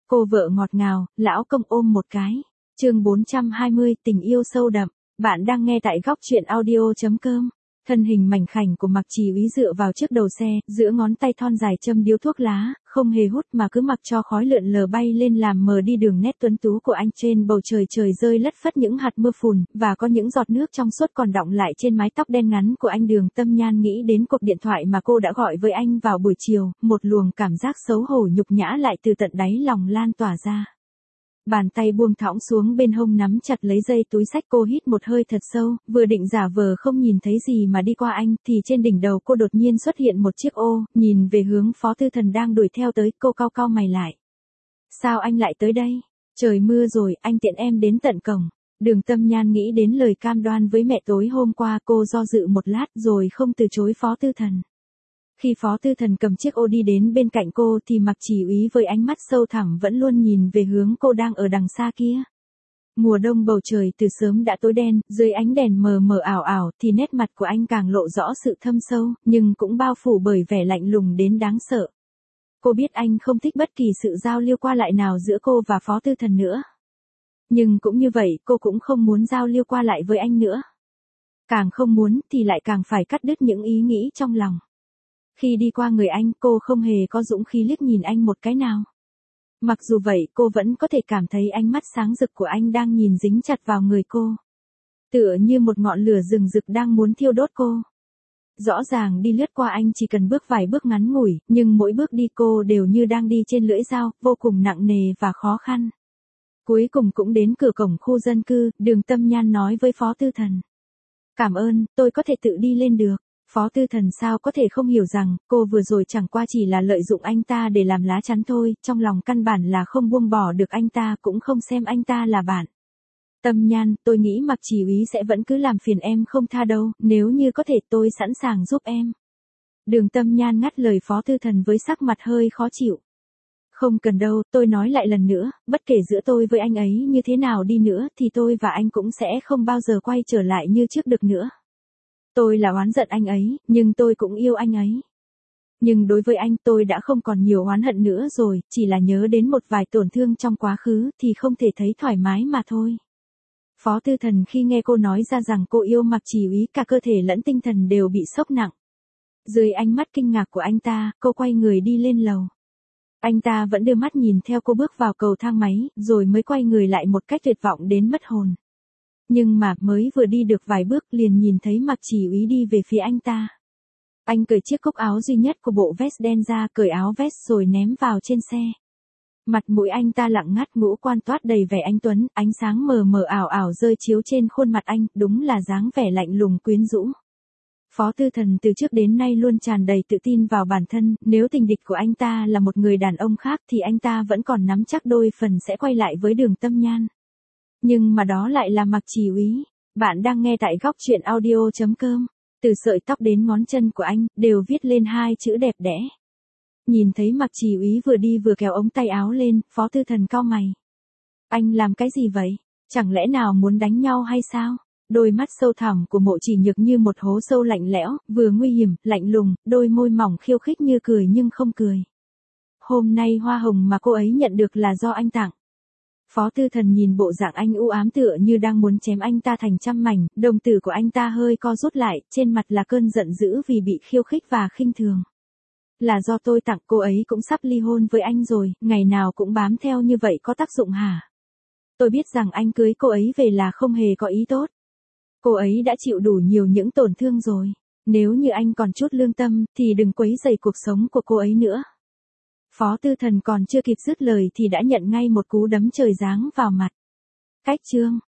Cô vợ ngọt ngào, lão công ôm một cái. Chương 420, tình yêu sâu đậm. Bạn đang nghe tại góc truyện audio.com. Thân hình mảnh khảnh của Mạc Chỉ Úy dựa vào trước đầu xe, giữa ngón tay thon dài châm điếu thuốc lá, không hề hút mà cứ mặc cho khói lượn lờ bay lên làm mờ đi đường nét tuấn tú của anh. Trên bầu trời trời rơi lất phất những hạt mưa phùn, và có những giọt nước trong suốt còn đọng lại trên mái tóc đen ngắn của anh. Đường Tâm Nhan nghĩ đến cuộc điện thoại mà cô đã gọi với anh vào buổi chiều, một luồng cảm giác xấu hổ nhục nhã lại từ tận đáy lòng lan tỏa ra. Bàn tay buông thõng xuống bên hông nắm chặt lấy dây túi xách, cô hít một hơi thật sâu, vừa định giả vờ không nhìn thấy gì mà đi qua anh, thì trên đỉnh đầu cô đột nhiên xuất hiện một chiếc ô, nhìn về hướng Phó Tư Thần đang đuổi theo tới, cô cau cau mày lại. Sao anh lại tới đây? Trời mưa rồi, anh tiện em đến tận cổng. Đường Tâm Nhan nghĩ đến lời cam đoan với mẹ tối hôm qua, cô do dự một lát rồi không từ chối Phó Tư Thần. Khi Phó Tư Thần cầm chiếc ô đi đến bên cạnh cô thì Mạc Chỉ Úy với ánh mắt sâu thẳm vẫn luôn nhìn về hướng cô đang ở đằng xa kia. Mùa đông bầu trời từ sớm đã tối đen, dưới ánh đèn mờ mờ ảo ảo thì nét mặt của anh càng lộ rõ sự thâm sâu, nhưng cũng bao phủ bởi vẻ lạnh lùng đến đáng sợ. Cô biết anh không thích bất kỳ sự giao lưu qua lại nào giữa cô và Phó Tư Thần nữa. Nhưng cũng như vậy cô cũng không muốn giao lưu qua lại với anh nữa. Càng không muốn thì lại càng phải cắt đứt những ý nghĩ trong lòng. Khi đi qua người anh, cô không hề có dũng khí liếc nhìn anh một cái nào. Mặc dù vậy, cô vẫn có thể cảm thấy ánh mắt sáng rực của anh đang nhìn dính chặt vào người cô. Tựa như một ngọn lửa rừng rực đang muốn thiêu đốt cô. Rõ ràng đi lướt qua anh chỉ cần bước vài bước ngắn ngủi, nhưng mỗi bước đi cô đều như đang đi trên lưỡi dao, vô cùng nặng nề và khó khăn. Cuối cùng cũng đến cửa cổng khu dân cư, Đường Tâm Nhan nói với Phó Tư Thần. Cảm ơn, tôi có thể tự đi lên được. Phó Tư Thần sao có thể không hiểu rằng, cô vừa rồi chẳng qua chỉ là lợi dụng anh ta để làm lá chắn thôi, trong lòng căn bản là không buông bỏ được anh ta, cũng không xem anh ta là bạn. Tâm Nhan, tôi nghĩ Mạc Chỉ Úy sẽ vẫn cứ làm phiền em không tha đâu, nếu như có thể tôi sẵn sàng giúp em. Đường Tâm Nhan ngắt lời Phó Tư Thần với sắc mặt hơi khó chịu. Không cần đâu, tôi nói lại lần nữa, bất kể giữa tôi với anh ấy như thế nào đi nữa thì tôi và anh cũng sẽ không bao giờ quay trở lại như trước được nữa. Tôi là oán giận anh ấy, nhưng tôi cũng yêu anh ấy. Nhưng đối với anh tôi đã không còn nhiều oán hận nữa rồi, chỉ là nhớ đến một vài tổn thương trong quá khứ thì không thể thấy thoải mái mà thôi. Phó Tư Thần khi nghe cô nói ra rằng cô yêu Mạc Chỉ Úy, cả cơ thể lẫn tinh thần đều bị sốc nặng. Dưới ánh mắt kinh ngạc của anh ta, cô quay người đi lên lầu. Anh ta vẫn đưa mắt nhìn theo cô bước vào cầu thang máy, rồi mới quay người lại một cách tuyệt vọng đến mất hồn. Nhưng mà mới vừa đi được vài bước liền nhìn thấy Mạc Chỉ Úy đi về phía anh ta. Anh cởi chiếc cúc áo duy nhất của bộ vest đen ra, cởi áo vest rồi ném vào trên xe. Mặt mũi anh ta lặng ngắt, ngũ quan toát đầy vẻ anh tuấn, ánh sáng mờ mờ ảo ảo rơi chiếu trên khuôn mặt anh, đúng là dáng vẻ lạnh lùng quyến rũ. Phó Tư Thần từ trước đến nay luôn tràn đầy tự tin vào bản thân, nếu tình địch của anh ta là một người đàn ông khác thì anh ta vẫn còn nắm chắc đôi phần sẽ quay lại với Đường Tâm Nhan. Nhưng mà đó lại là Mạc Chỉ Úy. Bạn đang nghe tại góc truyện audio.com. Từ sợi tóc đến ngón chân của anh, đều viết lên hai chữ đẹp đẽ. Nhìn thấy Mạc Chỉ Úy vừa đi vừa kéo ống tay áo lên, Phó Tư Thần cau mày. Anh làm cái gì vậy? Chẳng lẽ nào muốn đánh nhau hay sao? Đôi mắt sâu thẳm của Mộ Chỉ Nhược như một hố sâu lạnh lẽo, vừa nguy hiểm, lạnh lùng, đôi môi mỏng khiêu khích như cười nhưng không cười. Hôm nay hoa hồng mà cô ấy nhận được là do anh tặng. Phó Tư Thần nhìn bộ dạng anh u ám tựa như đang muốn chém anh ta thành trăm mảnh, đồng tử của anh ta hơi co rút lại, trên mặt là cơn giận dữ vì bị khiêu khích và khinh thường. Là do tôi tặng, cô ấy cũng sắp ly hôn với anh rồi, ngày nào cũng bám theo như vậy có tác dụng hả? Tôi biết rằng anh cưới cô ấy về là không hề có ý tốt. Cô ấy đã chịu đủ nhiều những tổn thương rồi. Nếu như anh còn chút lương tâm thì đừng quấy rầy cuộc sống của cô ấy nữa. Phó Tư Thần còn chưa kịp dứt lời thì đã nhận ngay một cú đấm trời giáng vào mặt. Cách chương